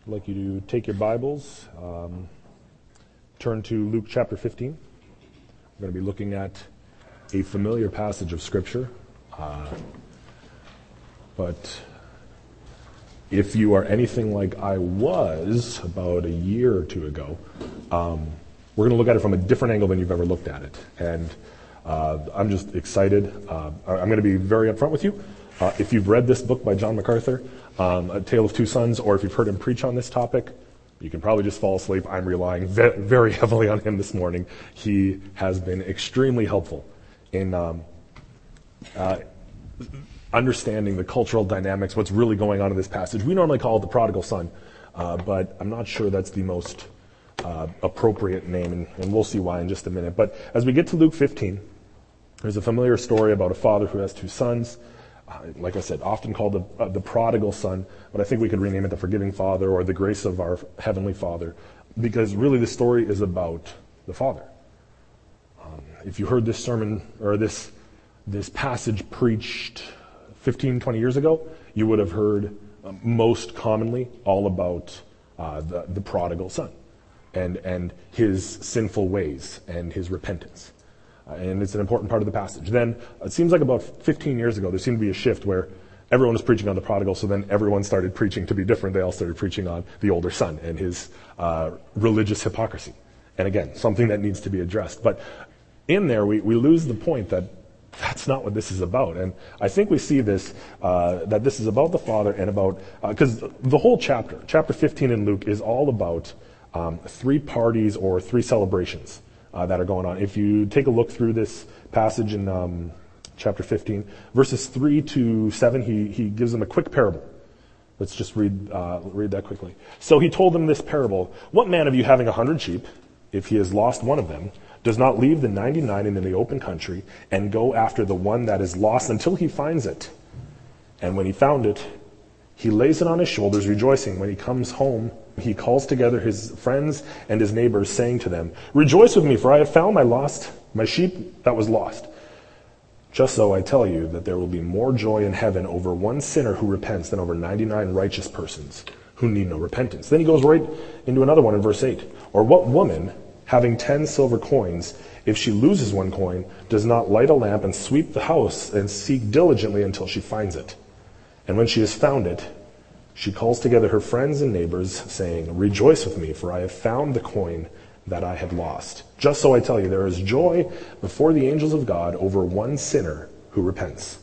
I'd like you to take your Bibles, turn to Luke chapter 15. We're going to be looking at a familiar passage of Scripture. But if you are anything like I was about a year or two ago, we're going to look at it from a different angle than you've ever looked at it. And I'm just excited. I'm going to be very upfront with you. If you've read this book by John MacArthur, A Tale of Two Sons, or if you've heard him preach on this topic, you can probably just fall asleep. I'm relying very heavily on him this morning. He has been extremely helpful in understanding the cultural dynamics, what's really going on in this passage. We normally call it the prodigal son, but I'm not sure that's the most appropriate name, and we'll see why in just a minute. But as we get to Luke 15, there's a familiar story about a father who has two sons. Like I said, often called the prodigal son, but I think we could rename it the forgiving father or the grace of our heavenly Father, because really the story is about the Father. If you heard this sermon or this passage preached 15, 20 years ago, you would have heard most commonly all about the prodigal son and his sinful ways and his repentance. And it's an important part of the passage. Then, it seems like about 15 years ago, there seemed to be a shift where everyone was preaching on the prodigal, so then everyone started preaching to be different. They all started preaching on the older son and his religious hypocrisy. And again, something that needs to be addressed. But in there, we lose the point that that's not what this is about. And I think we see this, that this is about the Father and about, because the whole chapter 15 in Luke is all about three parties or three celebrations that are going on. If you take a look through this passage in chapter 15, verses 3 to 7, he gives them a quick parable. Let's just read that quickly. So he told them this parable. What man of you having 100 sheep, if he has lost one of them, does not leave the 99 in the open country and go after the one that is lost until he finds it? And when he found it, he lays it on his shoulders, rejoicing. When he comes home, he calls together his friends and his neighbors, saying to them, "Rejoice with me, for I have found my sheep that was lost." Just so I tell you that there will be more joy in heaven over one sinner who repents than over 99 righteous persons who need no repentance. Then he goes right into another one in verse 8. Or what woman, having 10 silver coins, if she loses one coin, does not light a lamp and sweep the house and seek diligently until she finds it? And when she has found it, she calls together her friends and neighbors, saying, "Rejoice with me, for I have found the coin that I had lost." Just so I tell you, there is joy before the angels of God over one sinner who repents.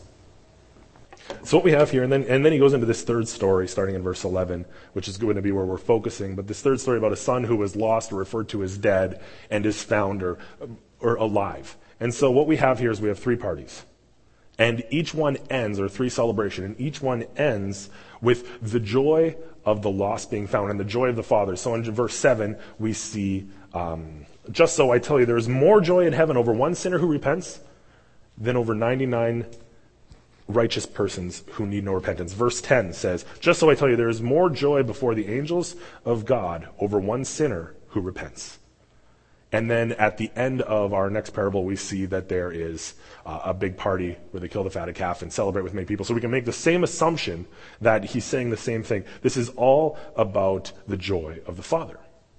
So what we have here, and then he goes into this third story, starting in verse 11, which is going to be where we're focusing. But this third story about a son who was lost, or referred to as dead, and is found or alive. And so what we have here is we have three parties. And each one ends, or three celebration, and each one ends with the joy of the lost being found and the joy of the Father. So in verse 7, we see, just so I tell you, there is more joy in heaven over one sinner who repents than over 99 righteous persons who need no repentance. Verse 10 says, just so I tell you, there is more joy before the angels of God over one sinner who repents. And then at the end of our next parable, we see that there is a big party where they kill the fatted calf and celebrate with many people. So we can make the same assumption that he's saying the same thing. This is all about the joy of the Father.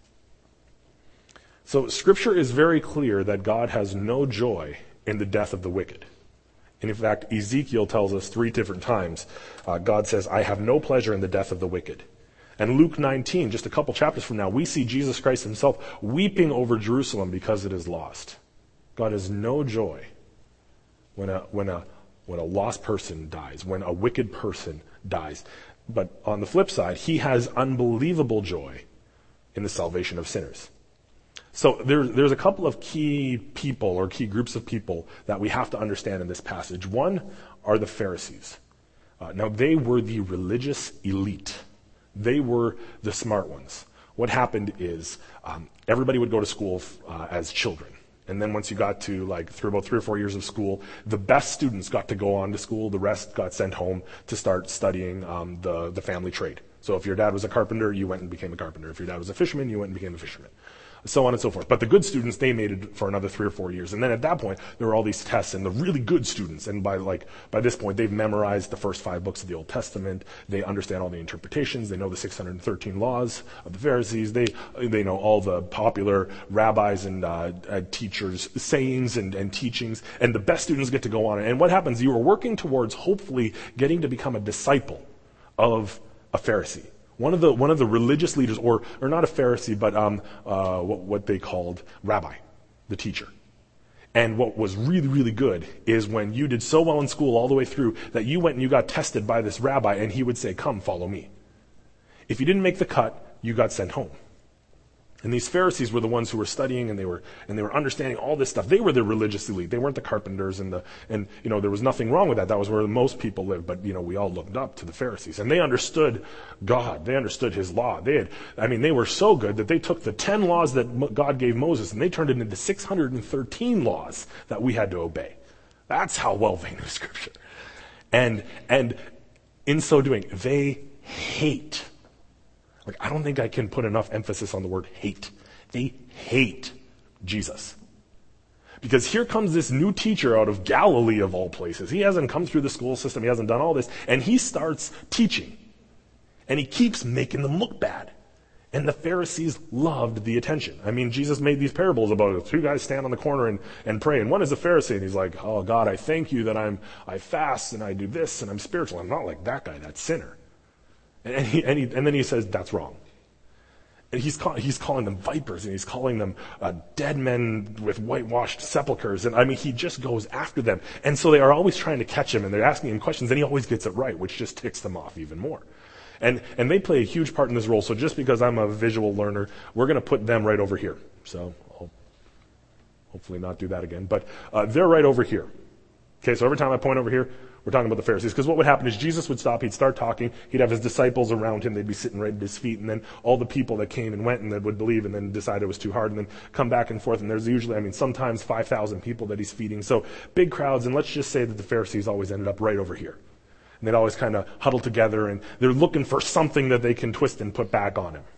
So Scripture is very clear that God has no joy in the death of the wicked. And in fact, Ezekiel tells us 3 different times, God says, "I have no pleasure in the death of the wicked." And Luke 19, just a couple chapters from now, we see Jesus Christ himself weeping over Jerusalem because it is lost. God has no joy when a lost person dies, when a wicked person dies. But on the flip side, he has unbelievable joy in the salvation of sinners. So there's a couple of key people or key groups of people that we have to understand in this passage. One are the Pharisees. Now, they were the religious elite. They were the smart ones. What happened is everybody would go to school as children. And then once you got to through about 3 or 4 years of school, the best students got to go on to school. The rest got sent home to start studying the family trade. So if your dad was a carpenter, you went and became a carpenter. If your dad was a fisherman, you went and became a fisherman. So on and so forth. But the good students, they made it for another 3 or 4 years. And then at that point, there were all these tests, and the really good students, and by this point, they've memorized the first 5 books of the Old Testament. They understand all the interpretations. They know the 613 laws of the Pharisees. They know all the popular rabbis and teachers' sayings and teachings. And the best students get to go on. And what happens? You are working towards hopefully getting to become a disciple of a Pharisee. One of the religious leaders, or not a Pharisee, but what they called rabbi, the teacher. And what was really, really good is when you did so well in school all the way through that you went and you got tested by this rabbi, and he would say, "Come, follow me." If you didn't make the cut, you got sent home. And these Pharisees were the ones who were studying, and they were understanding all this stuff. They were the religious elite. They weren't the carpenters, and there was nothing wrong with that. That was where most people lived. But we all looked up to the Pharisees, and they understood God. They understood His law. They were so good that they took the 10 laws that God gave Moses, and they turned it into 613 laws that we had to obey. That's how well they knew Scripture. And in so doing, they hate. I don't think I can put enough emphasis on the word hate. They hate Jesus. Because here comes this new teacher out of Galilee of all places. He hasn't come through the school system. He hasn't done all this. And he starts teaching. And he keeps making them look bad. And the Pharisees loved the attention. Jesus made these parables about it. 2 guys stand on the corner and pray. And one is a Pharisee, and he's like, "Oh, God, I thank you that I fast and I do this and I'm spiritual. I'm not like that guy, that sinner." And then he says, "That's wrong." And he's calling them vipers, and he's calling them dead men with whitewashed sepulchers. And he just goes after them. And so they are always trying to catch him, and they're asking him questions, and he always gets it right, which just ticks them off even more. And they play a huge part in this role. So just because I'm a visual learner, we're going to put them right over here. So I'll hopefully not do that again. But they're right over here. Okay, so every time I point over here, we're talking about the Pharisees. Because what would happen is Jesus would stop, he'd start talking, he'd have his disciples around him, they'd be sitting right at his feet, and then all the people that came and went and that would believe and then decide it was too hard and then come back and forth. And there's usually, sometimes 5,000 people that he's feeding. So big crowds, and let's just say that the Pharisees always ended up right over here. And they'd always kind of huddle together, and they're looking for something that they can twist and put back on him.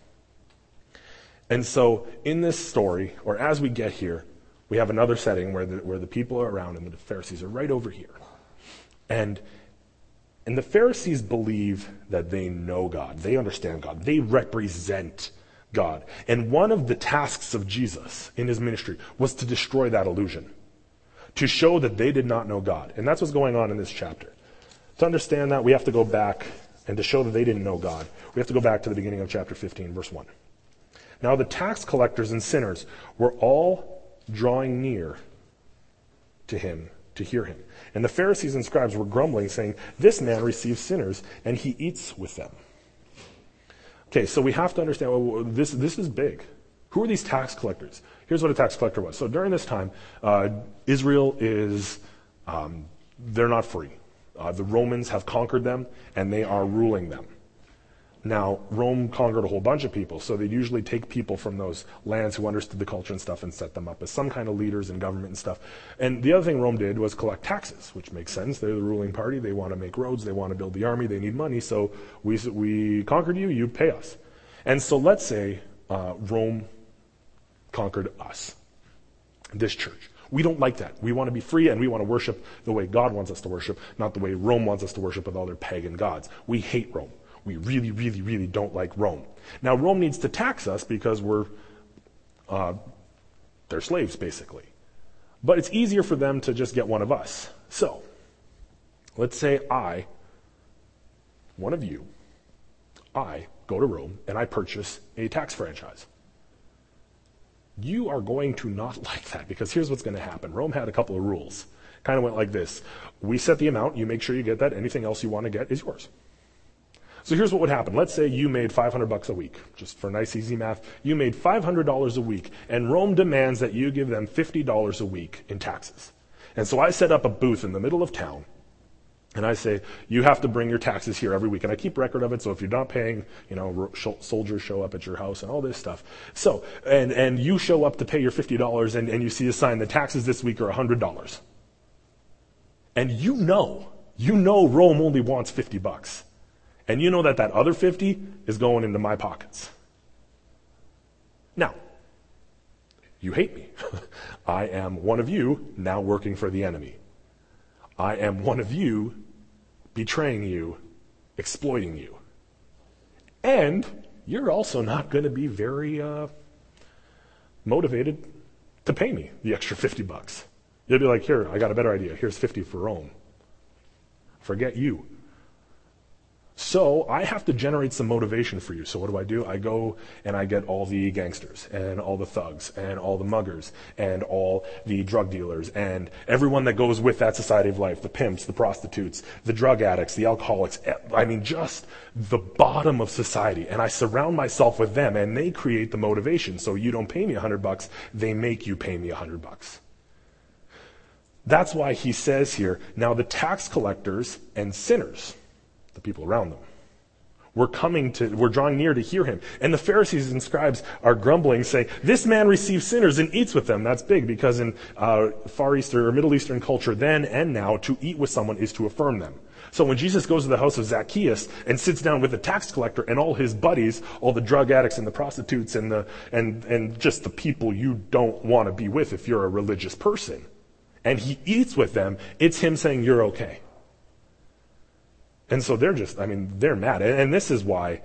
And so in this story, or as we get here, we have another setting where the people are around and the Pharisees are right over here. And the Pharisees believe that they know God. They understand God. They represent God. And one of the tasks of Jesus in his ministry was to destroy that illusion, to show that they did not know God. And that's what's going on in this chapter. To understand that, we have to go back, and to show that they didn't know God, we have to go back to the beginning of chapter 15, verse 1. Now the tax collectors and sinners were all drawing near to him to hear him. And the Pharisees and scribes were grumbling, saying, "This man receives sinners, and he eats with them." Okay, so we have to understand, this is big. Who are these tax collectors? Here's what a tax collector was. So during this time, Israel is, they're not free. The Romans have conquered them, and they are ruling them. Now, Rome conquered a whole bunch of people, so they'd usually take people from those lands who understood the culture and stuff and set them up as some kind of leaders in government and stuff. And the other thing Rome did was collect taxes, which makes sense. They're the ruling party. They want to make roads. They want to build the army. They need money. So we conquered you. You pay us. And so let's say Rome conquered us, this church. We don't like that. We want to be free, and we want to worship the way God wants us to worship, not the way Rome wants us to worship with all their pagan gods. We hate Rome. We really, really, really don't like Rome. Now, Rome needs to tax us because we're their slaves, basically. But it's easier for them to just get one of us. So, let's say one of you, I go to Rome and I purchase a tax franchise. You are going to not like that, because here's what's going to happen. Rome had a couple of rules. Kind of went like this. We set the amount. You make sure you get that. Anything else you want to get is yours. So here's what would happen. Let's say you made $500 a week. Just for nice, easy math. You made $500 a week, and Rome demands that you give them $50 a week in taxes. And so I set up a booth in the middle of town, and I say, you have to bring your taxes here every week. And I keep record of it, so if you're not paying, soldiers show up at your house and all this stuff. So, and you show up to pay your $50, and you see a sign, the taxes this week are $100. And you know Rome only wants $50. And you know that other 50 is going into my pockets. Now, you hate me. I am one of you now working for the enemy. I am one of you betraying you, exploiting you. And you're also not going to be very motivated to pay me the extra $50. You'll be like, here, I got a better idea. Here's 50 for Rome. Forget you. So I have to generate some motivation for you. So what do? I go and I get all the gangsters and all the thugs and all the muggers and all the drug dealers and everyone that goes with that society of life, the pimps, the prostitutes, the drug addicts, the alcoholics, I mean, just the bottom of society. And I surround myself with them and they create the motivation. So you don't pay me $100, they make you pay me $100. That's why he says here, now the tax collectors and sinners, the people around them, we're drawing near to hear him. And the Pharisees and scribes are grumbling, saying, this man receives sinners and eats with them. That's big, because in Far Eastern or Middle Eastern culture then and now, to eat with someone is to affirm them. So when Jesus goes to the house of Zacchaeus and sits down with the tax collector and all his buddies, all the drug addicts and the prostitutes and just the people you don't want to be with if you're a religious person, and he eats with them, it's him saying, you're okay. And so they're mad. And this is why,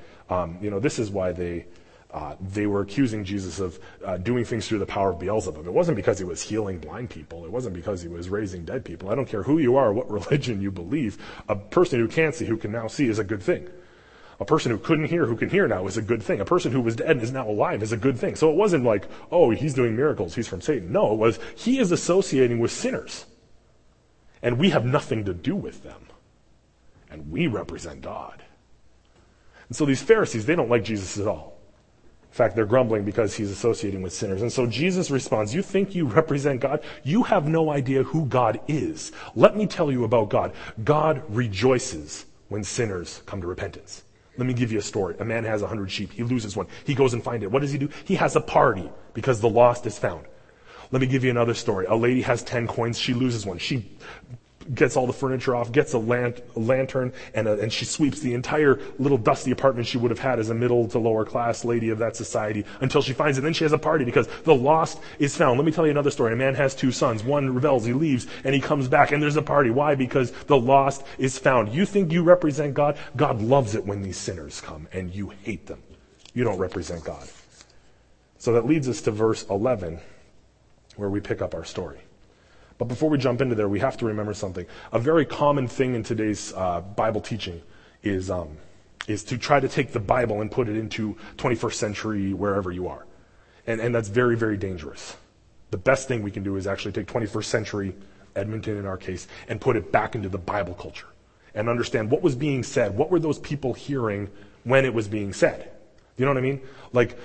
they were accusing Jesus of doing things through the power of Beelzebub. It wasn't because he was healing blind people. It wasn't because he was raising dead people. I don't care who you are, what religion you believe. A person who can't see, who can now see, is a good thing. A person who couldn't hear, who can hear now, is a good thing. A person who was dead and is now alive is a good thing. So it wasn't like, oh, he's doing miracles, he's from Satan. No, it was, he is associating with sinners. And we have nothing to do with them. And we represent God. And so these Pharisees, they don't like Jesus at all. In fact, they're grumbling because he's associating with sinners. And so Jesus responds, you think you represent God? You have no idea who God is. Let me tell you about God. God rejoices when sinners come to repentance. Let me give you a story. A man has 100 sheep. He loses one. He goes and finds it. What does he do? He has a party because the lost is found. Let me give you another story. A lady has 10 coins. She loses one. She gets all the furniture off, gets a lantern, and she sweeps the entire little dusty apartment she would have had as a middle to lower class lady of that society until she finds it. Then she has a party because the lost is found. Let me tell you another story. A man has 2 sons. One rebels, he leaves, and he comes back, and there's a party. Why? Because the lost is found. You think you represent God? God loves it when these sinners come, and you hate them. You don't represent God. So that leads us to verse 11, where we pick up our story. But before we jump into there, we have to remember something. A very common thing in today's Bible teaching is to try to take the Bible and put it into 21st century wherever you are. And that's very, very dangerous. The best thing we can do is actually take 21st century, Edmonton in our case, and put it back into the Bible culture and understand what was being said. What were those people hearing when it was being said? You know what I mean? Like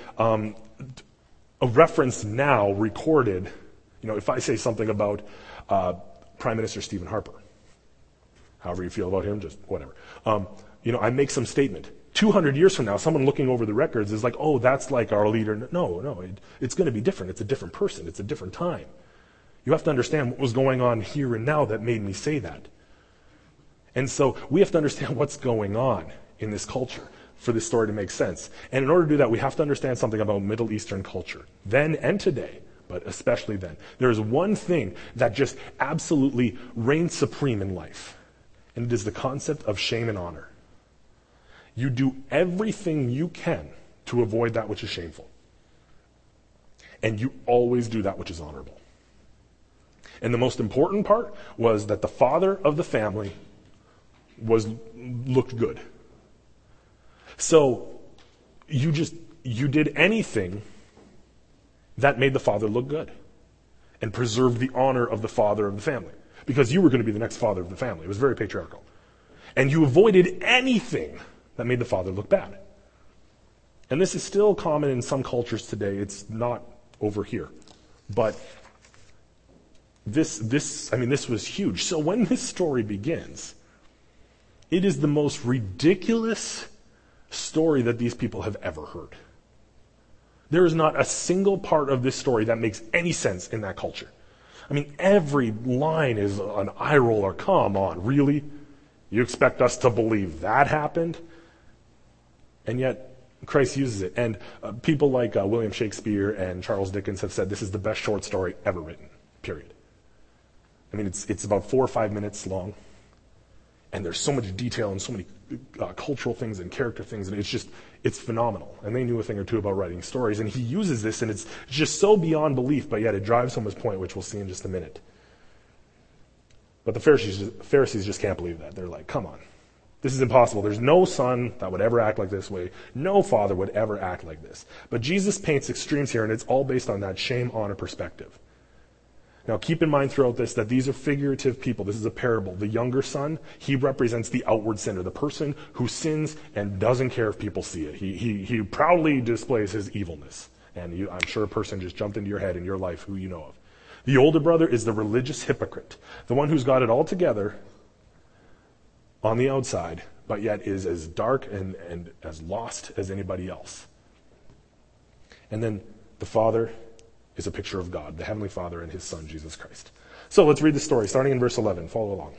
a reference now recorded. If I say something about Prime Minister Stephen Harper, however you feel about him, just whatever. I make some statement. 200 years from now, someone looking over the records is like, oh, that's like our leader. No, it's going to be different. It's a different person. It's a different time. You have to understand what was going on here and now that made me say that. And so we have to understand what's going on in this culture for this story to make sense. And in order to do that, we have to understand something about Middle Eastern culture, then and today. But especially then. There is one thing that just absolutely reigns supreme in life, and it is the concept of shame and honor. You do everything you can to avoid that which is shameful. And you always do that which is honorable. And the most important part was that the father of the family looked good. So you did anything that made the father look good and preserved the honor of the father of the family, because you were going to be the next father of the family. It was very patriarchal. And you avoided anything that made the father look bad. And this is still common in some cultures today. It's not over here. But this was huge. So when this story begins, it is the most ridiculous story that these people have ever heard. There is not a single part of this story that makes any sense in that culture. Every line is an eye roller. Come on, really? You expect us to believe that happened? And yet, Christ uses it. And people like William Shakespeare and Charles Dickens have said this is the best short story ever written, period. I mean, it's about 4 or 5 minutes long. And there's so much detail and so many cultural things and character things. And it's phenomenal. And they knew a thing or two about writing stories. And he uses this, and it's just so beyond belief, but yet it drives home his point, which we'll see in just a minute. But the Pharisees just can't believe that. They're like, come on. This is impossible. There's no son that would ever act like this way. No father would ever act like this. But Jesus paints extremes here, and it's all based on that shame-honor perspective. Now, keep in mind throughout this that these are figurative people. This is a parable. The younger son, he represents the outward sinner, the person who sins and doesn't care if people see it. He proudly displays his evilness. And I'm sure a person just jumped into your head in your life who you know of. The older brother is the religious hypocrite, the one who's got it all together on the outside, but yet is as dark and as lost as anybody else. And then the father is a picture of God, the Heavenly Father and his Son, Jesus Christ. So let's read the story, starting in verse 11. Follow along.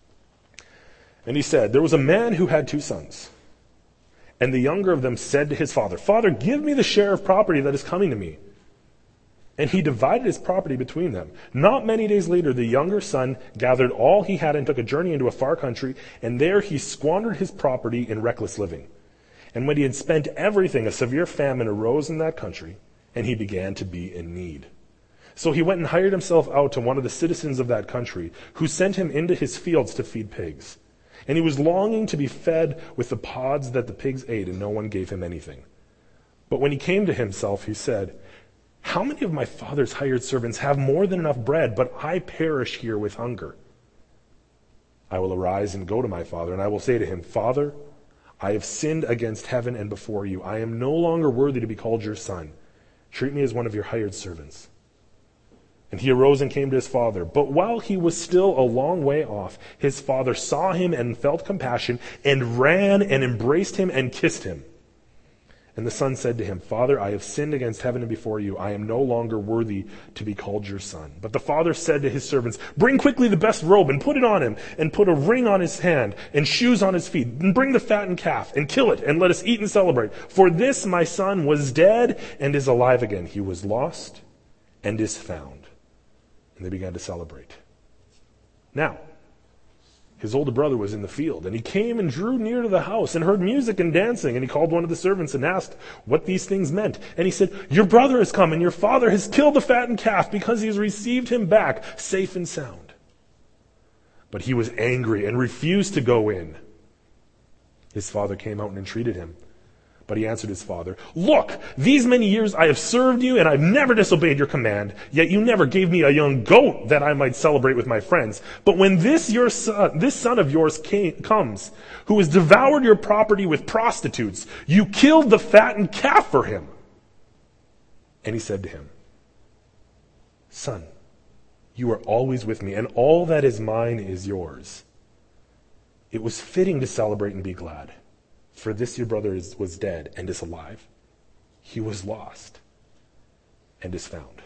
And he said, there was a man who had 2 sons. And the younger of them said to his father, Father, give me the share of property that is coming to me. And he divided his property between them. Not many days later, the younger son gathered all he had and took a journey into a far country, and there he squandered his property in reckless living. And when he had spent everything, a severe famine arose in that country, and he began to be in need. So he went and hired himself out to one of the citizens of that country, who sent him into his fields to feed pigs. And he was longing to be fed with the pods that the pigs ate, and no one gave him anything. But when he came to himself, he said, how many of my father's hired servants have more than enough bread, but I perish here with hunger? I will arise and go to my father, and I will say to him, Father, I have sinned against heaven and before you. I am no longer worthy to be called your son. Treat me as one of your hired servants. And he arose and came to his father. But while he was still a long way off, his father saw him and felt compassion, and ran and embraced him and kissed him. And the son said to him, Father, I have sinned against heaven and before you. I am no longer worthy to be called your son. But the father said to his servants, bring quickly the best robe and put it on him, and put a ring on his hand and shoes on his feet. And bring the fattened calf and kill it, and let us eat and celebrate. For this my son was dead and is alive again. He was lost and is found. And they began to celebrate. Now, his older brother was in the field, and he came and drew near to the house and heard music and dancing. And he called one of the servants and asked what these things meant. And he said, your brother has come, and your father has killed the fattened calf because he has received him back safe and sound. But he was angry and refused to go in. His father came out and entreated him. But he answered his father, look, these many years I have served you, and I've never disobeyed your command, yet you never gave me a young goat that I might celebrate with my friends. But when this son of yours comes, who has devoured your property with prostitutes, you killed the fattened calf for him. And he said to him, Son, you are always with me, and all that is mine is yours. It was fitting to celebrate and be glad. For this your brother was dead and is alive. He was lost and is found.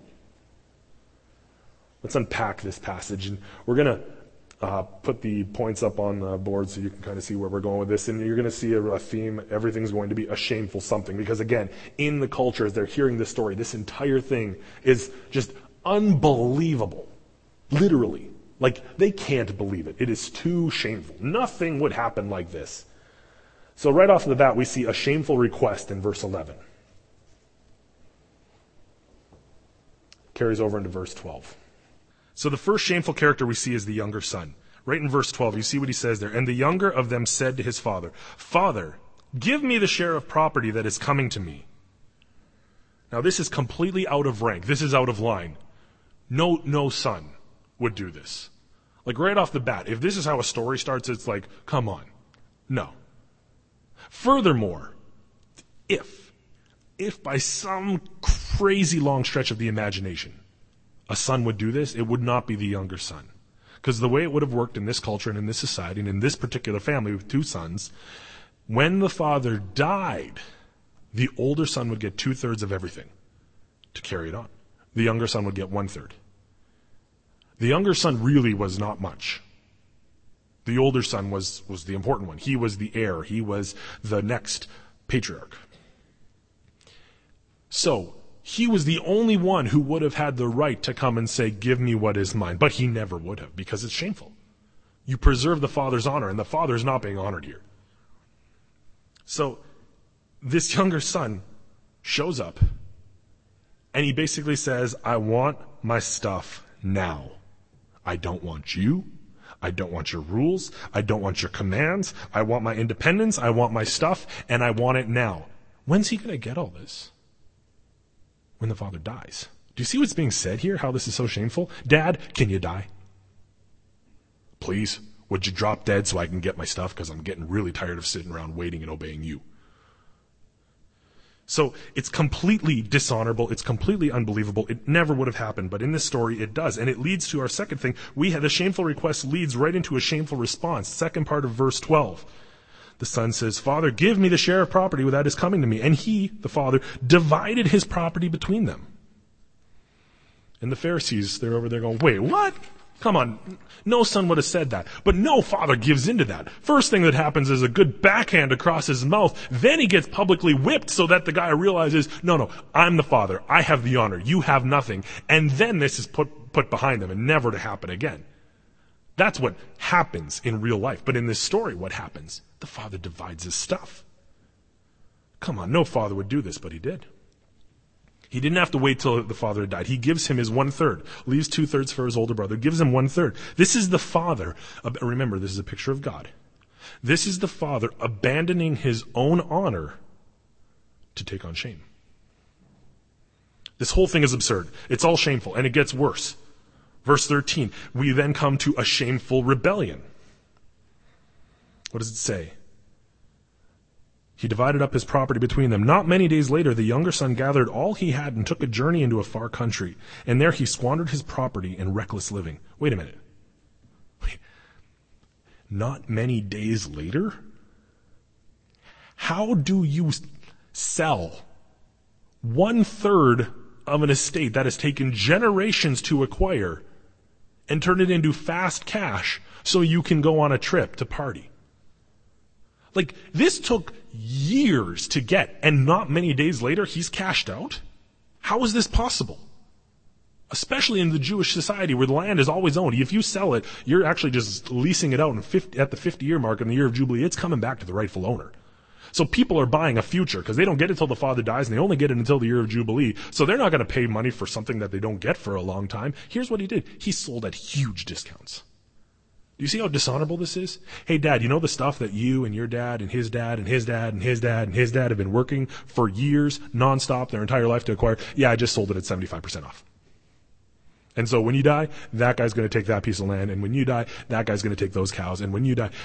Let's unpack this passage. And we're going to put the points up on the board so you can kind of see where we're going with this. And you're going to see a theme. Everything's going to be a shameful something. Because again, in the culture, as they're hearing this story, this entire thing is just unbelievable. Literally. Like, they can't believe it. It is too shameful. Nothing would happen like this. So right off the bat, we see a shameful request in verse 11. Carries over into verse 12. So the first shameful character we see is the younger son. Right in verse 12, you see what he says there. And the younger of them said to his father, Father, give me the share of property that is coming to me. Now this is completely out of rank. This is out of line. No son would do this. Like right off the bat, if this is how a story starts, it's like, come on. No. Furthermore, if by some crazy long stretch of the imagination a son would do this, it would not be the younger son. Because the way it would have worked in this culture and in this society and in this particular family with 2 sons, when the father died, the older son would get 2/3 of everything to carry it on. The younger son would get 1/3. The younger son really was not much. The older son was the important one. He was the heir. He was the next patriarch. So, he was the only one who would have had the right to come and say, give me what is mine. But he never would have, because it's shameful. You preserve the father's honor, and the father is not being honored here. So, this younger son shows up, and he basically says, I want my stuff now. I don't want you. I don't want your rules. I don't want your commands. I want my independence. I want my stuff, and I want it now. When's he going to get all this? When the father dies. Do you see what's being said here? How this is so shameful? Dad, can you die? Please, would you drop dead so I can get my stuff? Because I'm getting really tired of sitting around waiting and obeying you. So it's completely dishonorable. It's completely unbelievable. It never would have happened. But in this story, it does. And it leads to our second thing. The shameful request leads right into a shameful response. Second part of verse 12. The son says, Father, give me the share of property that is coming to me. And he, the father, divided his property between them. And the Pharisees, they're over there going, wait, what? Come on. No son would have said that. But no father gives into that. First thing that happens is a good backhand across his mouth. Then he gets publicly whipped so that the guy realizes, no, I'm the father. I have the honor. You have nothing. And then this is put behind them and never to happen again. That's what happens in real life. But in this story, what happens? The father divides his stuff. Come on, no father would do this, but he did. He didn't have to wait till the father had died. He gives him his 1/3, leaves 2/3 for his older brother, gives him 1/3. This is the father. Remember, this is a picture of God. This is the father abandoning his own honor to take on shame. This whole thing is absurd. It's all shameful, and it gets worse. Verse 13, we then come to a shameful rebellion. What does it say? He divided up his property between them. Not many days later, the younger son gathered all he had and took a journey into a far country. And there he squandered his property in reckless living. Wait a minute. Not many days later? How do you sell 1/3 of an estate that has taken generations to acquire and turn it into fast cash so you can go on a trip to party? Like, this took years to get, and not many days later, he's cashed out? How is this possible? Especially in the Jewish society where the land is always owned. If you sell it, you're actually just leasing it out at the 50-year mark in the year of Jubilee. It's coming back to the rightful owner. So people are buying a future because they don't get it till the father dies, and they only get it until the year of Jubilee. So they're not going to pay money for something that they don't get for a long time. Here's what he did. He sold at huge discounts. Do you see how dishonorable this is? Hey, Dad, you know the stuff that you and your dad and his dad and his dad and his dad and his dad have been working for years, nonstop, their entire life to acquire? Yeah, I just sold it at 75% off. And so when you die, that guy's going to take that piece of land. And when you die, that guy's going to take those cows. And when you die,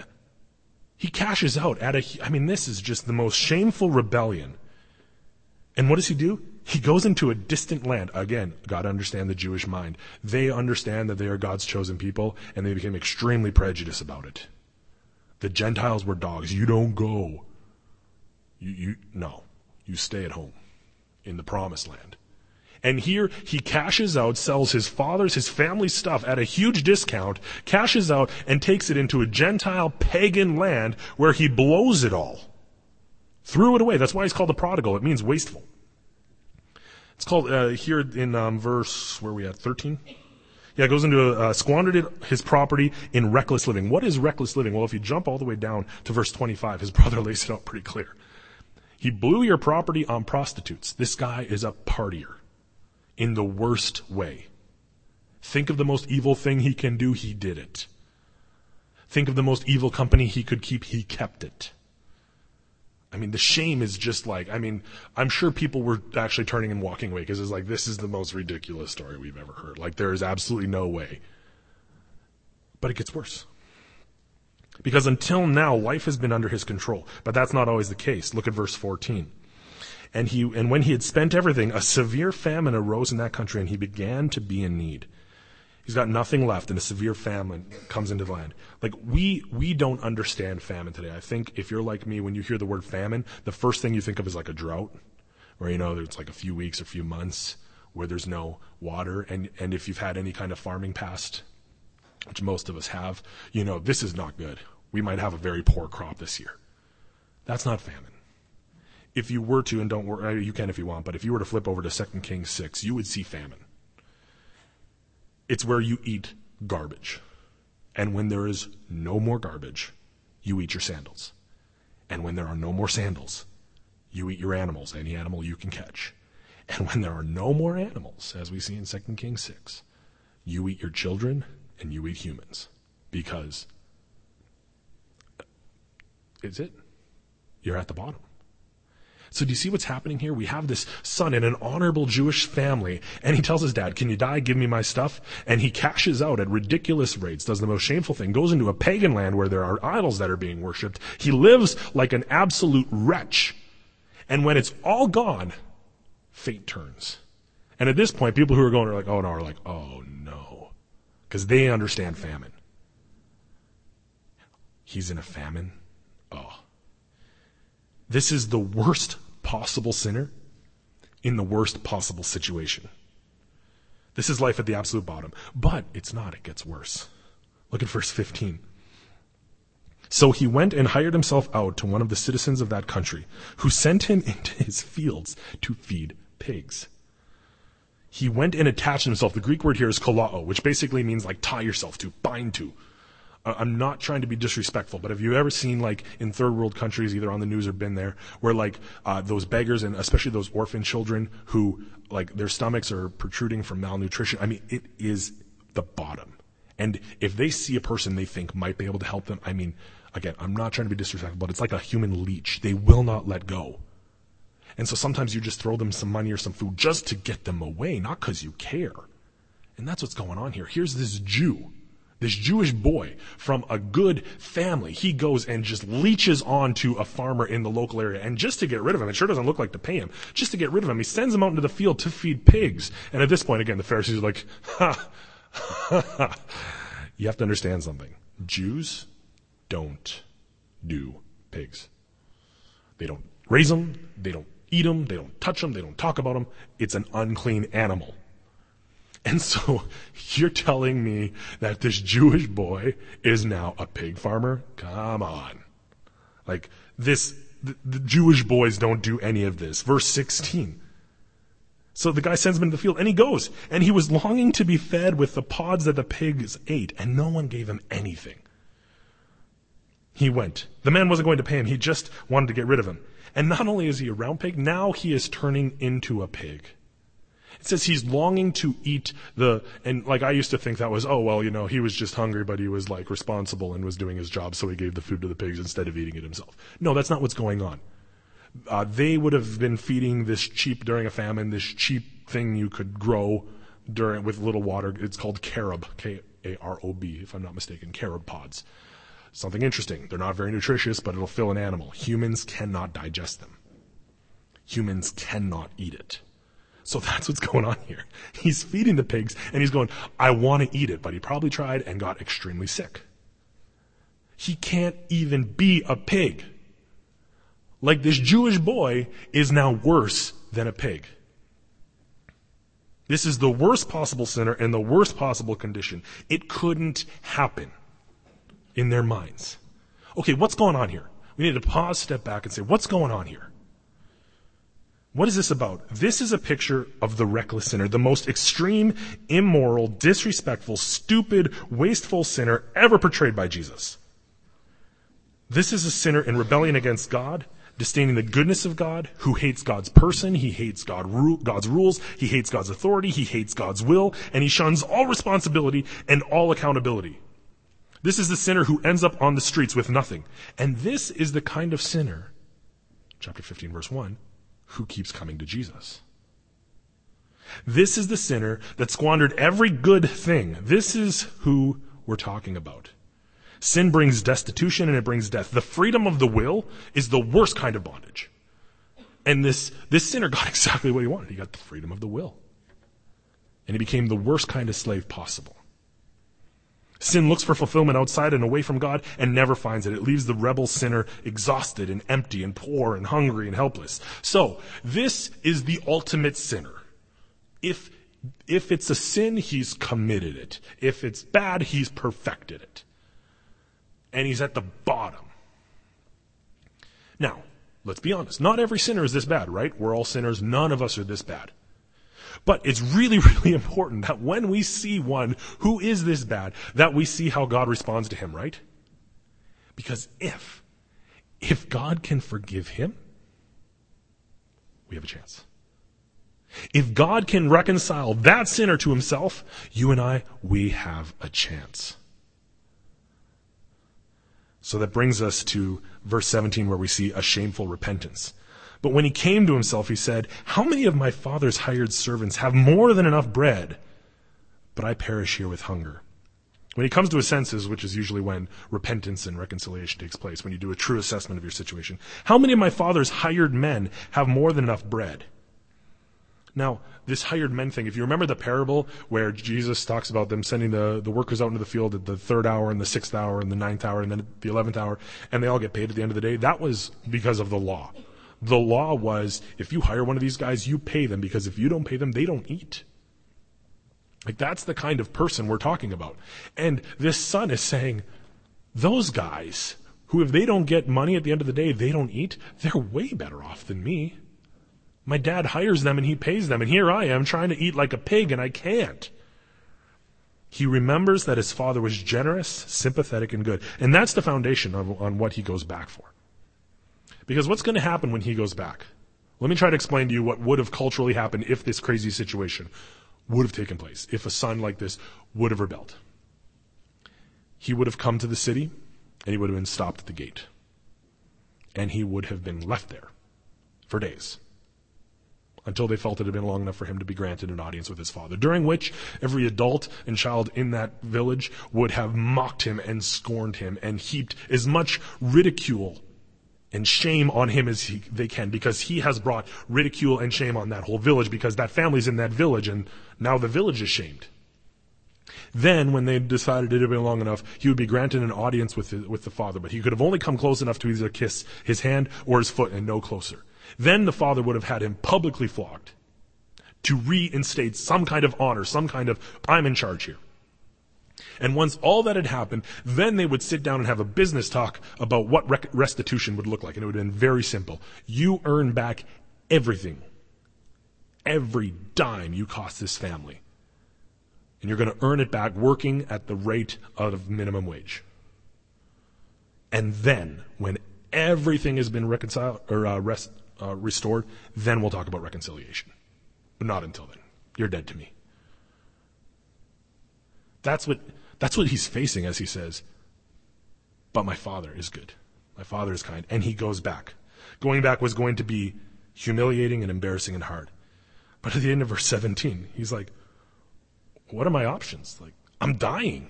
he cashes out this is just the most shameful rebellion. And what does he do? He goes into a distant land. Again, got to understand the Jewish mind. They understand that they are God's chosen people, and they became extremely prejudiced about it. The Gentiles were dogs. You don't go. No. You stay at home in the promised land. And here he cashes out, sells his family's stuff at a huge discount, cashes out and takes it into a Gentile pagan land where he blows it all. Threw it away. That's why he's called the prodigal. It means wasteful. It's called, here in verse, where are we at, 13? Yeah, it goes into squandered his property in reckless living. What is reckless living? Well, if you jump all the way down to verse 25, his brother lays it out pretty clear. He blew your property on prostitutes. This guy is a partier in the worst way. Think of the most evil thing he can do, he did it. Think of the most evil company he could keep, he kept it. The shame is just I'm sure people were actually turning and walking away because it's like, this is the most ridiculous story we've ever heard. Like, there is absolutely no way. But it gets worse. Because until now, life has been under his control. But that's not always the case. Look at verse 14. And when he had spent everything, a severe famine arose in that country, and he began to be in need. He's got nothing left, and a severe famine comes into the land. We don't understand famine today. I think if you're like me, when you hear the word famine, the first thing you think of is like a drought, where it's like a few weeks or few months where there's no water. And if you've had any kind of farming past, which most of us have, this is not good. We might have a very poor crop this year. That's not famine. if you were to, and don't worry, you can if you want, but if you were to flip over to 2 Kings 6, you would see famine. It's where you eat garbage. And when there is no more garbage, you eat your sandals. And when there are no more sandals, you eat your animals, any animal you can catch. And when there are no more animals, as we see in 2 Kings 6, you eat your children and you eat humans. Because it's it. You're at the bottom. So do you see what's happening here? We have this son in an honorable Jewish family, and he tells his dad, can you die? Give me my stuff. And he cashes out at ridiculous rates, does the most shameful thing, goes into a pagan land where there are idols that are being worshipped. He lives like an absolute wretch. And when it's all gone, fate turns. And at this point, people who are going are like, oh no. Because they understand famine. He's in a famine. Oh. This is the worst possible sinner in the worst possible situation. This is life at the absolute bottom. But it's not. It gets worse. Look at verse 15. So he went and hired himself out to one of the citizens of that country, who sent him into his fields to feed pigs. He went and attached himself. The Greek word here is kolao, which basically means like tie yourself to, bind to. I'm not trying to be disrespectful, but have you ever seen, like, in third world countries, either on the news or been there, where, like, those beggars and especially those orphan children who, like, their stomachs are protruding from malnutrition? I mean, it is the bottom. And if they see a person they think might be able to help them, I mean, again, I'm not trying to be disrespectful, but it's like a human leech. They will not let go. And so sometimes you just throw them some money or some food just to get them away, not because you care. And that's what's going on here. Here's this Jew. This Jewish boy from a good family, he goes and just leeches on to a farmer in the local area. And just to get rid of him, it sure doesn't look like to pay him, just to get rid of him, he sends him out into the field to feed pigs. And at this point, again, the Pharisees are like, You have to understand something. Jews don't do pigs. They don't raise them, they don't eat them, they don't touch them, they don't talk about them. It's an unclean animal. And so you're telling me that this Jewish boy is now a pig farmer? Come on. Like this, the Jewish boys don't do any of this. Verse 16. So the guy sends him into the field and he goes. And he was longing to be fed with the pods that the pigs ate, and no one gave him anything. He went. The man wasn't going to pay him. He just wanted to get rid of him. And not only is he a round pig, now he is turning into a pig. It says he's longing to eat and like I used to think that was, he was just hungry, but he was like responsible and was doing his job, so he gave the food to the pigs instead of eating it himself. No, that's not what's going on. They would have been feeding this cheap, during a famine, this cheap thing you could grow with little water. It's called carob, K-A-R-O-B, if I'm not mistaken, carob pods. Something interesting. They're not very nutritious, but it'll fill an animal. Humans cannot digest them. Humans cannot eat it. So that's what's going on here. He's feeding the pigs, and he's going, I want to eat it, but he probably tried and got extremely sick. He can't even be a pig. Like this Jewish boy is now worse than a pig. This is the worst possible sinner in the worst possible condition. It couldn't happen in their minds. Okay, what's going on here? We need to pause, step back, and say, what's going on here? What is this about? This is a picture of the reckless sinner, the most extreme, immoral, disrespectful, stupid, wasteful sinner ever portrayed by Jesus. This is a sinner in rebellion against God, disdaining the goodness of God, who hates God's person, he hates God's rules, he hates God's authority, he hates God's will, and he shuns all responsibility and all accountability. This is the sinner who ends up on the streets with nothing. And this is the kind of sinner, chapter 15, verse 1, who keeps coming to Jesus. This is the sinner that squandered every good thing. This is who we're talking about. Sin brings destitution and it brings death. The freedom of the will is the worst kind of bondage. And this sinner got exactly what he wanted. He got the freedom of the will. And he became the worst kind of slave possible. Sin looks for fulfillment outside and away from God and never finds it. It leaves the rebel sinner exhausted and empty and poor and hungry and helpless. So, this is the ultimate sinner. If it's a sin, he's committed it. If it's bad, he's perfected it. And he's at the bottom. Now, Let's be honest. Not every sinner is this bad, right? We're all sinners. None of us are this bad. But it's really, really important that when we see one who is this bad, that we see how God responds to him, right? Because if God can forgive him, we have a chance. If God can reconcile that sinner to himself, you and I, we have a chance. So that brings us to verse 17 where we see a shameful repentance. But when he came to himself, he said, "How many of my father's hired servants have more than enough bread, but I perish here with hunger?" When he comes to his senses, which is usually when repentance and reconciliation takes place, when you do a true assessment of your situation, how many of my father's hired men have more than enough bread? Now, this hired men thing, if you remember the parable where Jesus talks about them sending the workers out into the field at the 3rd hour and the 6th hour and the 9th hour and then at the 11th hour, and they all get paid at the end of the day, that was because of the law. The law was, if you hire one of these guys, you pay them, because if you don't pay them, they don't eat. Like, that's the kind of person we're talking about. And this son is saying, those guys who, if they don't get money at the end of the day, they don't eat, they're way better off than me. My dad hires them and he pays them, and here I am trying to eat like a pig and I can't. He remembers that his father was generous, sympathetic, and good. And that's the foundation on what he goes back for. Because what's going to happen when he goes back? Let me try to explain to you what would have culturally happened if this crazy situation would have taken place, if a son like this would have rebelled. He would have come to the city, and he would have been stopped at the gate. And he would have been left there for days, until they felt it had been long enough for him to be granted an audience with his father, during which every adult and child in that village would have mocked him and scorned him and heaped as much ridicule and shame on him as they can, because he has brought ridicule and shame on that whole village, because that family's in that village and now the village is shamed. Then, when they decided it had been long enough, he would be granted an audience with the father, but he could have only come close enough to either kiss his hand or his foot and no closer. Then the father would have had him publicly flogged to reinstate some kind of honor, some kind of, I'm in charge here. And once all that had happened, then they would sit down and have a business talk about what restitution would look like. And it would have been very simple. You earn back everything. Every dime you cost this family. And you're going to earn it back working at the rate of minimum wage. And then, when everything has been reconciled or restored, then we'll talk about reconciliation. But not until then. You're dead to me. That's what he's facing as he says, but my father is good. My father is kind. And he goes back. Going back was going to be humiliating and embarrassing and hard. But at the end of verse 17, he's like, what are my options? Like, I'm dying.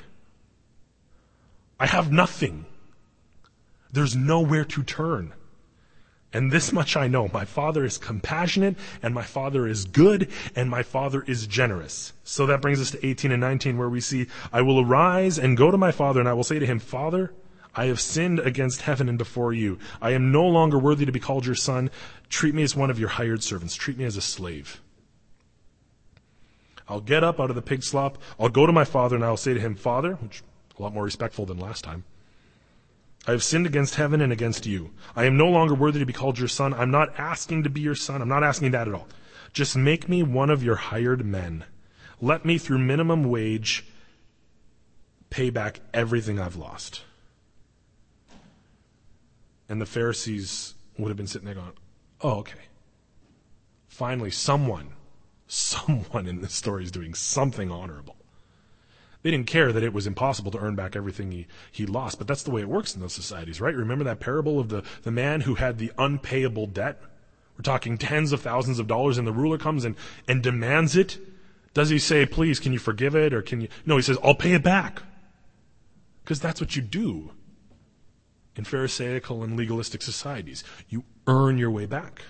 I have nothing. There's nowhere to turn. And this much I know, my father is compassionate, and my father is good, and my father is generous. So that brings us to 18 and 19, where we see, I will arise and go to my father, and I will say to him, Father, I have sinned against heaven and before you. I am no longer worthy to be called your son. Treat me as one of your hired servants. Treat me as a slave. I'll get up out of the pig slop. I'll go to my father, and I'll say to him, Father, which is a lot more respectful than last time, I have sinned against heaven and against you. I am no longer worthy to be called your son. I'm not asking to be your son. I'm not asking that at all. Just make me one of your hired men. Let me, through minimum wage, pay back everything I've lost. And the Pharisees would have been sitting there going, oh, okay. Finally, someone in this story is doing something honorable. They didn't care that it was impossible to earn back everything he lost, but that's the way it works in those societies, right? Remember that parable of the man who had the unpayable debt? We're talking tens of thousands of dollars, and the ruler comes and demands it. Does he say, please, can you forgive it? Or can you? No, he says, I'll pay it back. Because that's what you do in Pharisaical and legalistic societies. You earn your way back.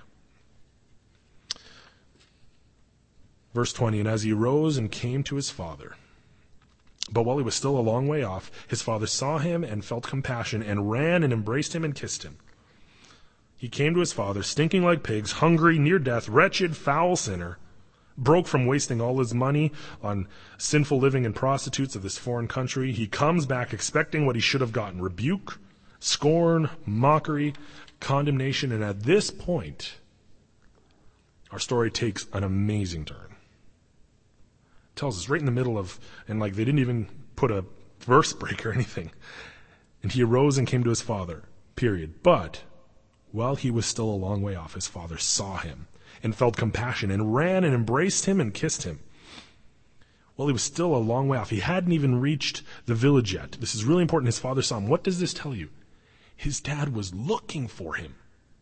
Verse 20, and as he rose and came to his father, but while he was still a long way off, his father saw him and felt compassion and ran and embraced him and kissed him. He came to his father, stinking like pigs, hungry, near death, wretched, foul sinner, broke from wasting all his money on sinful living and prostitutes of this foreign country. He comes back expecting what he should have gotten: rebuke, scorn, mockery, condemnation. And at this point, our story takes an amazing turn. It tells us right in the middle of, and like they didn't even put a verse break or anything. And he arose and came to his father, period. But while he was still a long way off, his father saw him and felt compassion and ran and embraced him and kissed him. Well, he was still a long way off. He hadn't even reached the village yet. This is really important. His father saw him. What does this tell you? His dad was looking for him.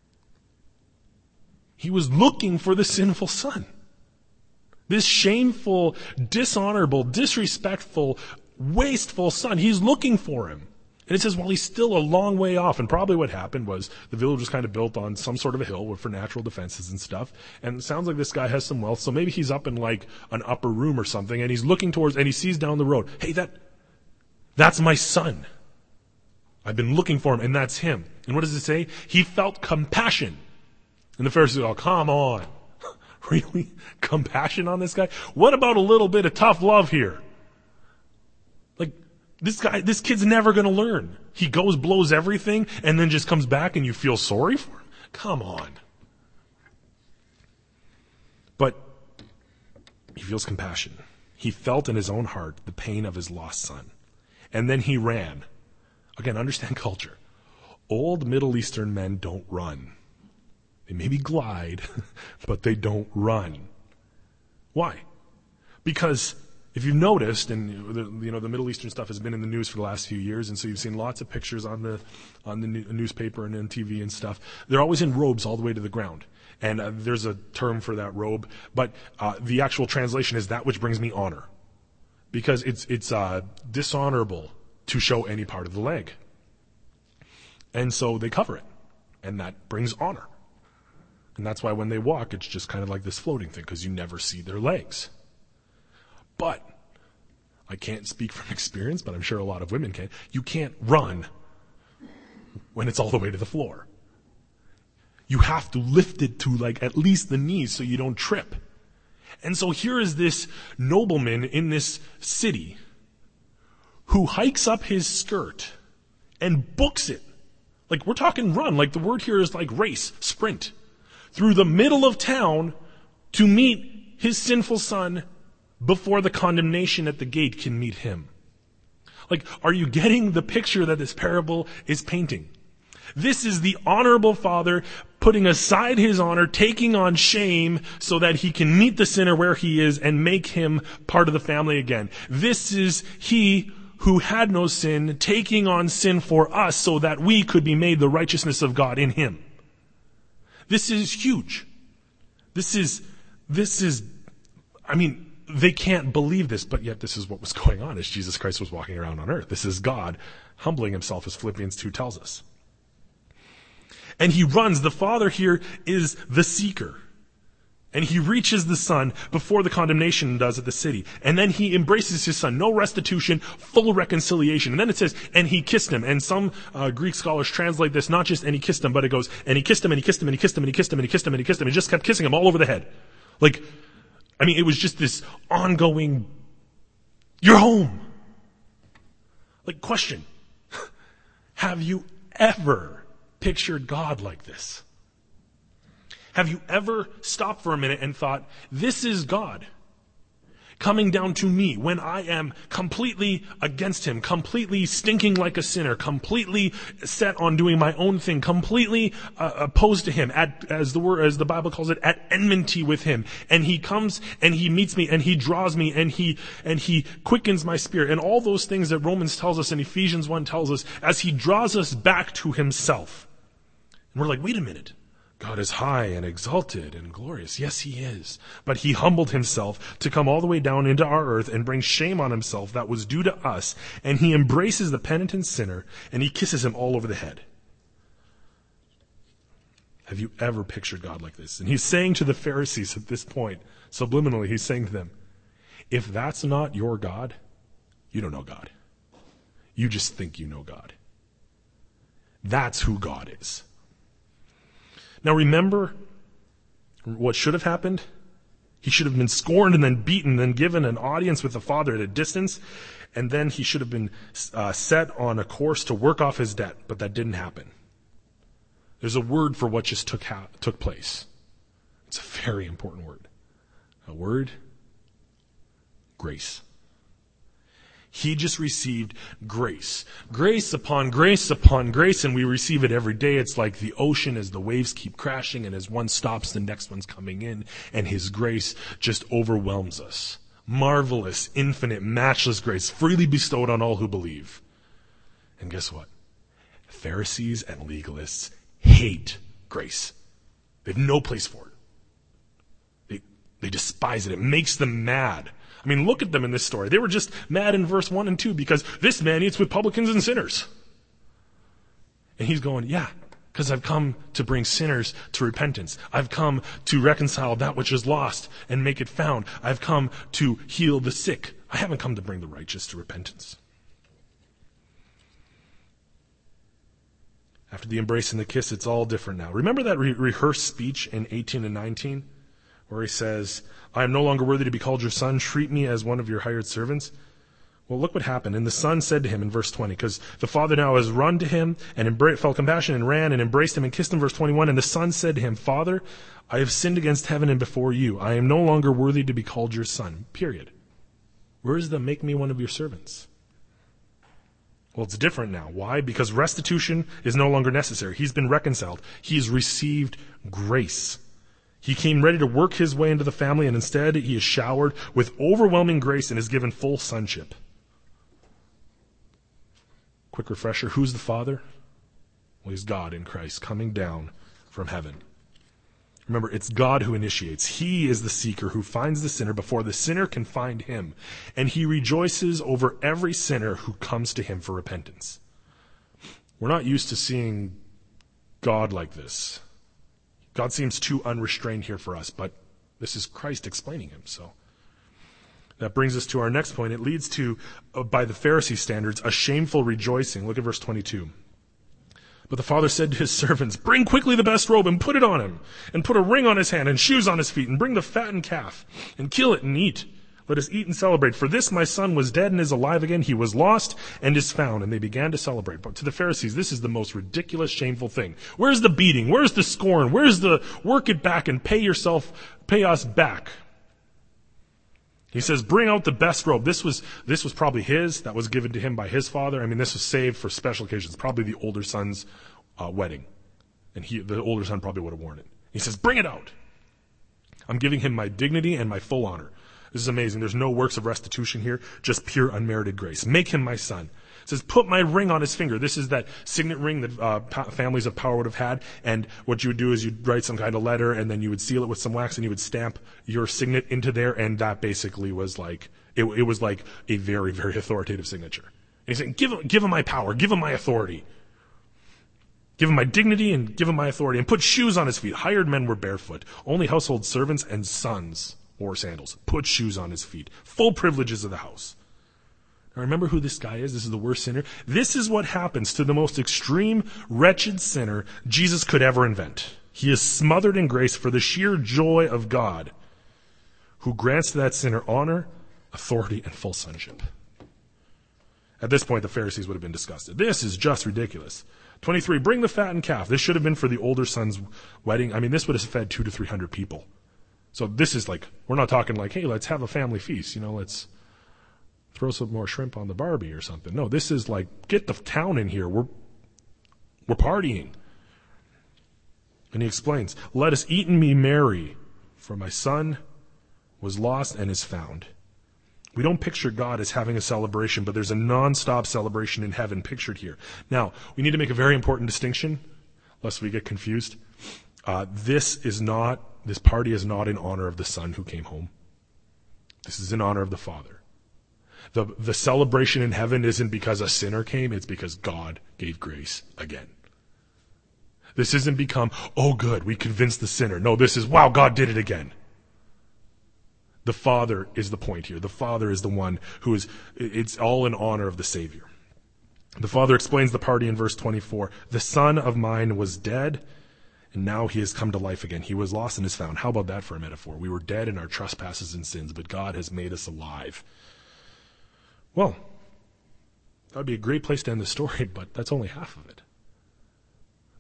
He was looking for the sinful son. This shameful, dishonorable, disrespectful, wasteful son. He's looking for him. And it says, while he's still a long way off, and probably what happened was the village was kind of built on some sort of a hill for natural defenses and stuff. And it sounds like this guy has some wealth, so maybe he's up in like an upper room or something, and he's looking towards, and he sees down the road, hey, that's my son. I've been looking for him, and that's him. And what does it say? He felt compassion. And the Pharisees go, oh, come on. Really? Compassion on this guy? What about a little bit of tough love here? Like, this kid's never going to learn. He goes, blows everything, and then just comes back and you feel sorry for him? Come on. But he feels compassion. He felt in his own heart the pain of his lost son. And then he ran. Again, understand culture. Old Middle Eastern men don't run. They maybe glide, but they don't run. Why? Because if you've noticed, and the Middle Eastern stuff has been in the news for the last few years, and so you've seen lots of pictures on the newspaper and on TV and stuff. They're always in robes all the way to the ground, and there's a term for that robe. But the actual translation is that which brings me honor, because it's dishonorable to show any part of the leg, and so they cover it, and that brings honor. And that's why when they walk, it's just kind of like this floating thing, because you never see their legs. But I can't speak from experience, but I'm sure a lot of women can. You can't run when it's all the way to the floor. You have to lift it to like at least the knees so you don't trip. And so here is this nobleman in this city who hikes up his skirt and books it. Like, we're talking run. Like, the word here is like race, sprint, through the middle of town to meet his sinful son before the condemnation at the gate can meet him. Like, are you getting the picture that this parable is painting? This is the honorable father putting aside his honor, taking on shame so that he can meet the sinner where he is and make him part of the family again. This is he who had no sin taking on sin for us so that we could be made the righteousness of God in him. This is huge. This is, they can't believe this, but yet this is what was going on as Jesus Christ was walking around on earth. This is God humbling himself, as Philippians 2 tells us. And he runs. The father here is the seeker. And he reaches the son before the condemnation does at the city. And then he embraces his son. No restitution, full reconciliation. And then it says, and he kissed him. And some Greek scholars translate this not just, and he kissed him, but it goes, and he kissed him, and he kissed him, and he kissed him, and he kissed him, and he kissed him, and he kissed him. And he just kept kissing him all over the head. It was just this ongoing, you're home. Question. Have you ever pictured God like this? Have you ever stopped for a minute and thought, this is God coming down to me when I am completely against him, completely stinking like a sinner, completely set on doing my own thing, completely opposed to him, as the Bible calls it, at enmity with him. And he comes and he meets me and he draws me and he quickens my spirit. And all those things that Romans tells us and Ephesians 1 tells us as he draws us back to himself. And we're like, wait a minute. God is high and exalted and glorious. Yes, he is. But he humbled himself to come all the way down into our earth and bring shame on himself that was due to us. And he embraces the penitent sinner and he kisses him all over the head. Have you ever pictured God like this? And he's saying to the Pharisees at this point, subliminally, he's saying to them, if that's not your God, you don't know God. You just think you know God. That's who God is. Now remember what should have happened? He should have been scorned and then beaten, then given an audience with the Father at a distance, and then he should have been set on a course to work off his debt, but that didn't happen. There's a word for what just took place. It's a very important word. A word, grace. He just received grace. Grace upon grace upon grace, and we receive it every day. It's like the ocean as the waves keep crashing, and as one stops, the next one's coming in, and his grace just overwhelms us. Marvelous, infinite, matchless grace, freely bestowed on all who believe. And guess what? Pharisees and legalists hate grace. They have no place for it. They despise it. It makes them mad. I mean, look at them in this story. They were just mad in verse 1 and 2 because this man eats with publicans and sinners. And he's going, yeah, because I've come to bring sinners to repentance. I've come to reconcile that which is lost and make it found. I've come to heal the sick. I haven't come to bring the righteous to repentance. After the embrace and the kiss, it's all different now. Remember that rehearsed speech in 18 and 19 where he says, I am no longer worthy to be called your son. Treat me as one of your hired servants. Well, look what happened. And the son said to him in verse 20, because the father now has run to him and felt compassion and ran and embraced him and kissed him. Verse 21, and the son said to him, Father, I have sinned against heaven and before you. I am no longer worthy to be called your son. Period. Where is the make me one of your servants? Well, it's different now. Why? Because restitution is no longer necessary. He's been reconciled. He's received grace. He came ready to work his way into the family, and instead he is showered with overwhelming grace and is given full sonship. Quick refresher, who's the Father? Well, he's God in Christ coming down from heaven. Remember, it's God who initiates. He is the seeker who finds the sinner before the sinner can find him. And he rejoices over every sinner who comes to him for repentance. We're not used to seeing God like this. God seems too unrestrained here for us, but this is Christ explaining him. So that brings us to our next point. It leads to, by the Pharisee standards, a shameful rejoicing. Look at verse 22. But the father said to his servants, bring quickly the best robe and put it on him, and put a ring on his hand and shoes on his feet, and bring the fattened calf, and kill it and eat. Let us eat and celebrate. For this my son was dead and is alive again. He was lost and is found. And they began to celebrate. But to the Pharisees, this is the most ridiculous, shameful thing. Where's the beating? Where's the scorn? Where's the work it back and pay us back? He says, bring out the best robe. This was probably his. That was given to him by his father. I mean, this was saved for special occasions. Probably the older son's wedding. And the older son probably would have worn it. He says, bring it out. I'm giving him my dignity and my full honor. This is amazing. There's no works of restitution here, just pure unmerited grace. Make him my son. It says, put my ring on his finger. This is that signet ring that families of power would have had. And what you would do is you'd write some kind of letter, and then you would seal it with some wax, and you would stamp your signet into there. And that basically was like, it was like a very, very authoritative signature. And he's saying, give him my power, give him my authority. Give him my dignity and give him my authority. And put shoes on his feet. Hired men were barefoot. Only household servants and sons wore sandals. Put shoes on his feet. Full privileges of the house. Now remember who this guy is? This is the worst sinner. This is what happens to the most extreme, wretched sinner Jesus could ever invent. He is smothered in grace for the sheer joy of God, who grants to that sinner honor, authority, and full sonship. At this point, the Pharisees would have been disgusted. This is just ridiculous. 23, bring the fattened calf. This should have been for the older son's wedding. I mean, this would have fed 200 to 300 people. So this is like, we're not talking like, hey, let's have a family feast. Let's throw some more shrimp on the Barbie or something. No, this is like, get the town in here. We're partying. And he explains, let us eat and be merry, for my son was lost and is found. We don't picture God as having a celebration, but there's a nonstop celebration in heaven pictured here. Now, we need to make a very important distinction, lest we get confused. This party is not in honor of the son who came home. This is in honor of the Father. The celebration in heaven isn't because a sinner came, it's because God gave grace again. This isn't become, oh good, we convinced the sinner. No, this is, wow, God did it again. The Father is the point here. The Father is the one who is, it's all in honor of the Savior. The Father explains the party in verse 24. The son of mine was dead, and now he has come to life again. He was lost and is found. How about that for a metaphor? We were dead in our trespasses and sins, but God has made us alive. Well, that would be a great place to end the story, but that's only half of it.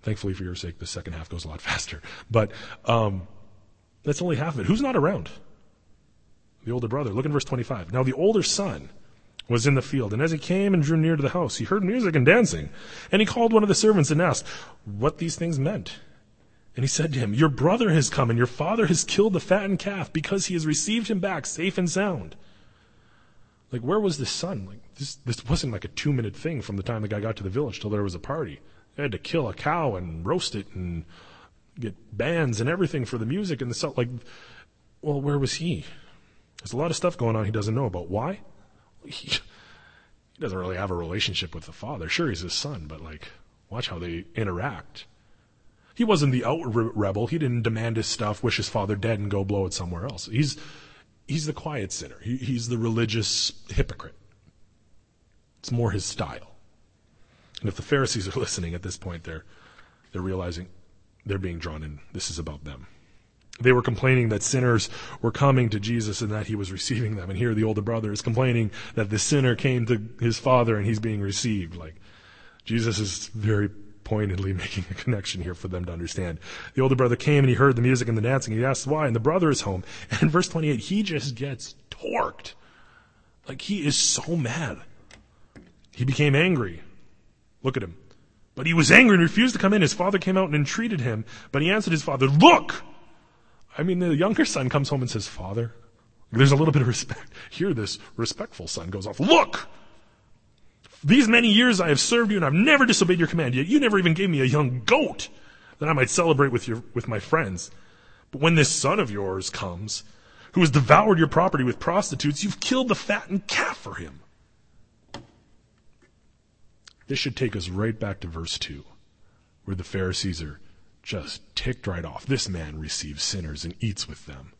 Thankfully for your sake, the second half goes a lot faster. But that's only half of it. Who's not around? The older brother. Look in verse 25. Now the older son was in the field, and as he came and drew near to the house, he heard music and dancing. And he called one of the servants and asked what these things meant. And he said to him, your brother has come, and your father has killed the fattened calf, because he has received him back safe and sound. Like, where was this son? Like, this wasn't like a 2-minute thing from the time the guy got to the village till there was a party. They had to kill a cow and roast it and get bands and everything for the music and the stuff. Like, well, where was he? There's a lot of stuff going on he doesn't know about. Why? He doesn't really have a relationship with the father. Sure, he's his son, but like, watch how they interact. He wasn't the outward rebel. He didn't demand his stuff, wish his father dead, and go blow it somewhere else. He's the quiet sinner. He's the religious hypocrite. It's more his style. And if the Pharisees are listening at this point, they're realizing they're being drawn in. This is about them. They were complaining that sinners were coming to Jesus and that he was receiving them. And here the older brother is complaining that the sinner came to his father and he's being received. Like, Jesus is very pointedly making a connection here for them to understand. The older brother came and he heard the music and the dancing. He asked why, and the brother is home. And in verse 28, he just gets torqued. Like, he is so mad. He became angry. Look at him. But he was angry and refused to come in. His father came out and entreated him, but he answered his father, look! I mean, the younger son comes home and says, Father, there's a little bit of respect. Here, this respectful son goes off, look! These many years I have served you and I've never disobeyed your command, yet you never even gave me a young goat that I might celebrate with my friends. But when this son of yours comes, who has devoured your property with prostitutes, you've killed the fattened calf for him. This should take us right back to verse 2, where the Pharisees are just ticked right off. This man receives sinners and eats with them.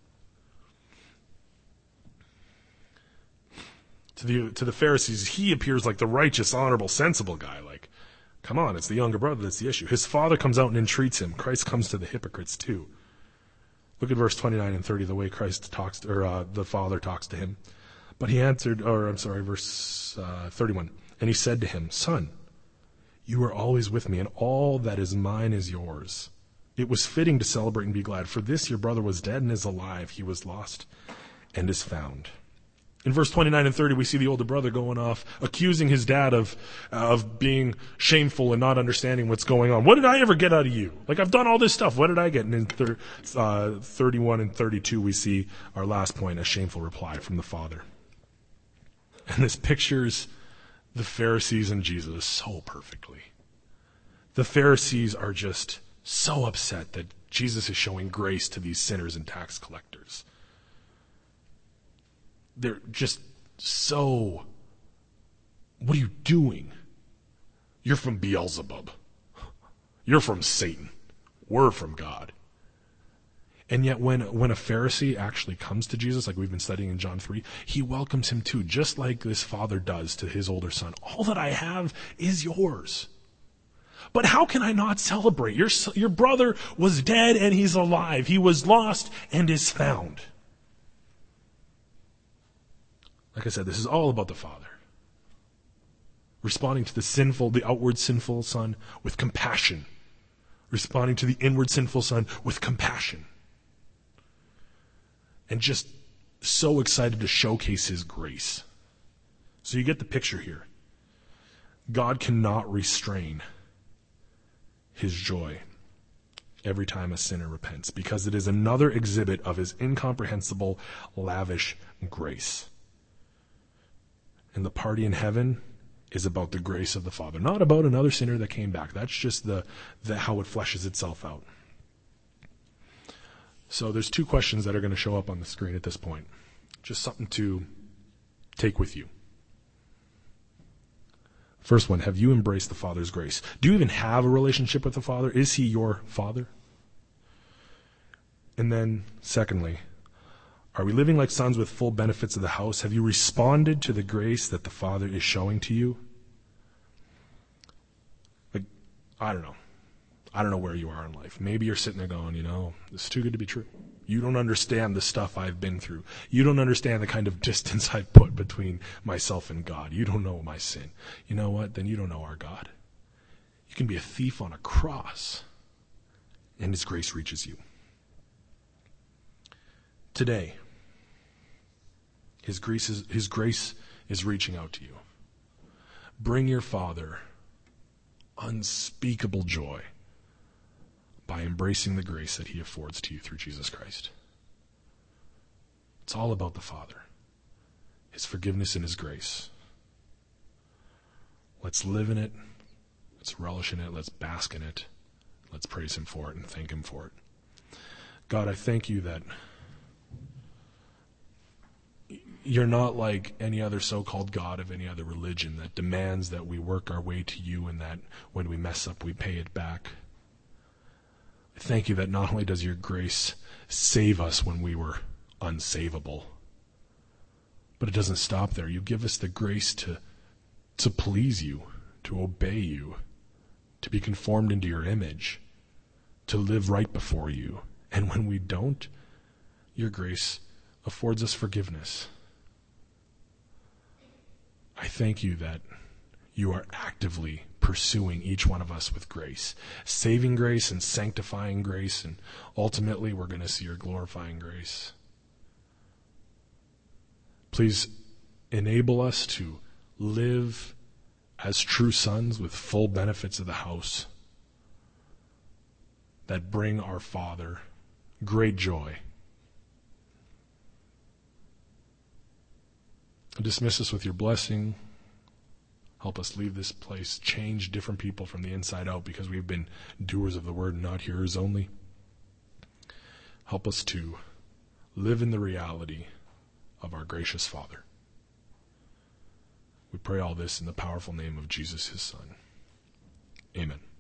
To the Pharisees, he appears like the righteous, honorable, sensible guy. Like, come on, it's the younger brother that's the issue. His father comes out and entreats him. Christ comes to the hypocrites too. Look at verse 29 and 30, the way Christ talks, the father talks to him. But he answered, verse 31. And he said to him, Son, you are always with me, and all that is mine is yours. It was fitting to celebrate and be glad, for this your brother was dead and is alive. He was lost and is found. In verse 29 and 30, we see the older brother going off, accusing his dad of being shameful and not understanding what's going on. What did I ever get out of you? Like, I've done all this stuff. What did I get? And in 31 and 32, we see our last point, a shameful reply from the father. And this pictures the Pharisees and Jesus so perfectly. The Pharisees are just so upset that Jesus is showing grace to these sinners and tax collectors. They're just so, what are you doing? You're from Beelzebub. You're from Satan. We're from God. And yet when a Pharisee actually comes to Jesus, like we've been studying in John 3, he welcomes him too, just like this father does to his older son. All that I have is yours. But how can I not celebrate? Your brother was dead and he's alive. He was lost and is found. Like I said, this is all about the father. Responding to the outward sinful son with compassion. Responding to the inward sinful son with compassion. And just so excited to showcase his grace. So you get the picture here. God cannot restrain his joy every time a sinner repents, because it is another exhibit of his incomprehensible, lavish grace. And the party in heaven is about the grace of the Father, not about another sinner that came back. That's just the how it fleshes itself out. So there's two questions that are going to show up on the screen at this point. Just something to take with you. First one, have you embraced the Father's grace? Do you even have a relationship with the Father? Is he your Father? And then, secondly, are we living like sons with full benefits of the house? Have you responded to the grace that the Father is showing to you? Like, I don't know. I don't know where you are in life. Maybe you're sitting there going, this is too good to be true. You don't understand the stuff I've been through. You don't understand the kind of distance I've put between myself and God. You don't know my sin. You know what? Then you don't know our God. You can be a thief on a cross, and his grace reaches you. Today, his grace is reaching out to you. Bring your Father unspeakable joy by embracing the grace that he affords to you through Jesus Christ. It's all about the Father, his forgiveness and his grace. Let's live in it. Let's relish in it. Let's bask in it. Let's praise him for it and thank him for it. God, I thank you that you're not like any other so-called God of any other religion that demands that we work our way to you and that when we mess up, we pay it back. I thank you that not only does your grace save us when we were unsavable, but it doesn't stop there. You give us the grace to please you, to obey you, to be conformed into your image, to live right before you. And when we don't, your grace affords us forgiveness. I thank you that you are actively pursuing each one of us with grace, saving grace and sanctifying grace, and ultimately we're going to see your glorifying grace. Please enable us to live as true sons with full benefits of the house that bring our Father great joy. Dismiss us with your blessing. Help us leave this place, change different people from the inside out because we've been doers of the word and not hearers only. Help us to live in the reality of our gracious Father. We pray all this in the powerful name of Jesus, his Son. Amen.